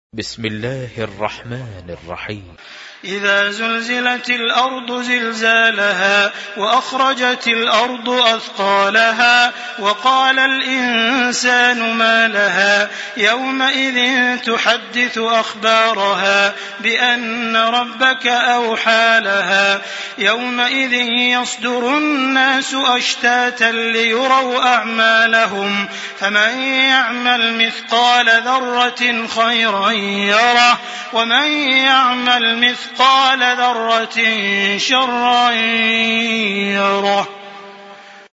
بسم الله الرحمن الرحيم. إذا زلزلت الأرض زلزالها وأخرجت الأرض أثقالها وقال الإنسان ما لها يومئذ تحدث أخبارها بأن ربك أوحى لها يومئذ يصدر الناس أشتاتا ليروا أعمالهم فمن يعمل مثقال ذرة خيرا يره ومن يعمل مثقال ذرة شرا يره.